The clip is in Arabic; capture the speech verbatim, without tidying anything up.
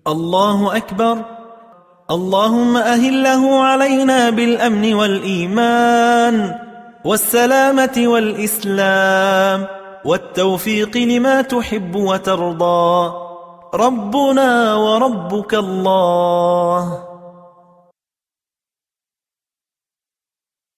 الله أكبر. اللهم أهله علينا بالأمن والإيمان والسلامة والإسلام والتوفيق لما تحب وترضى، ربنا وربك الله.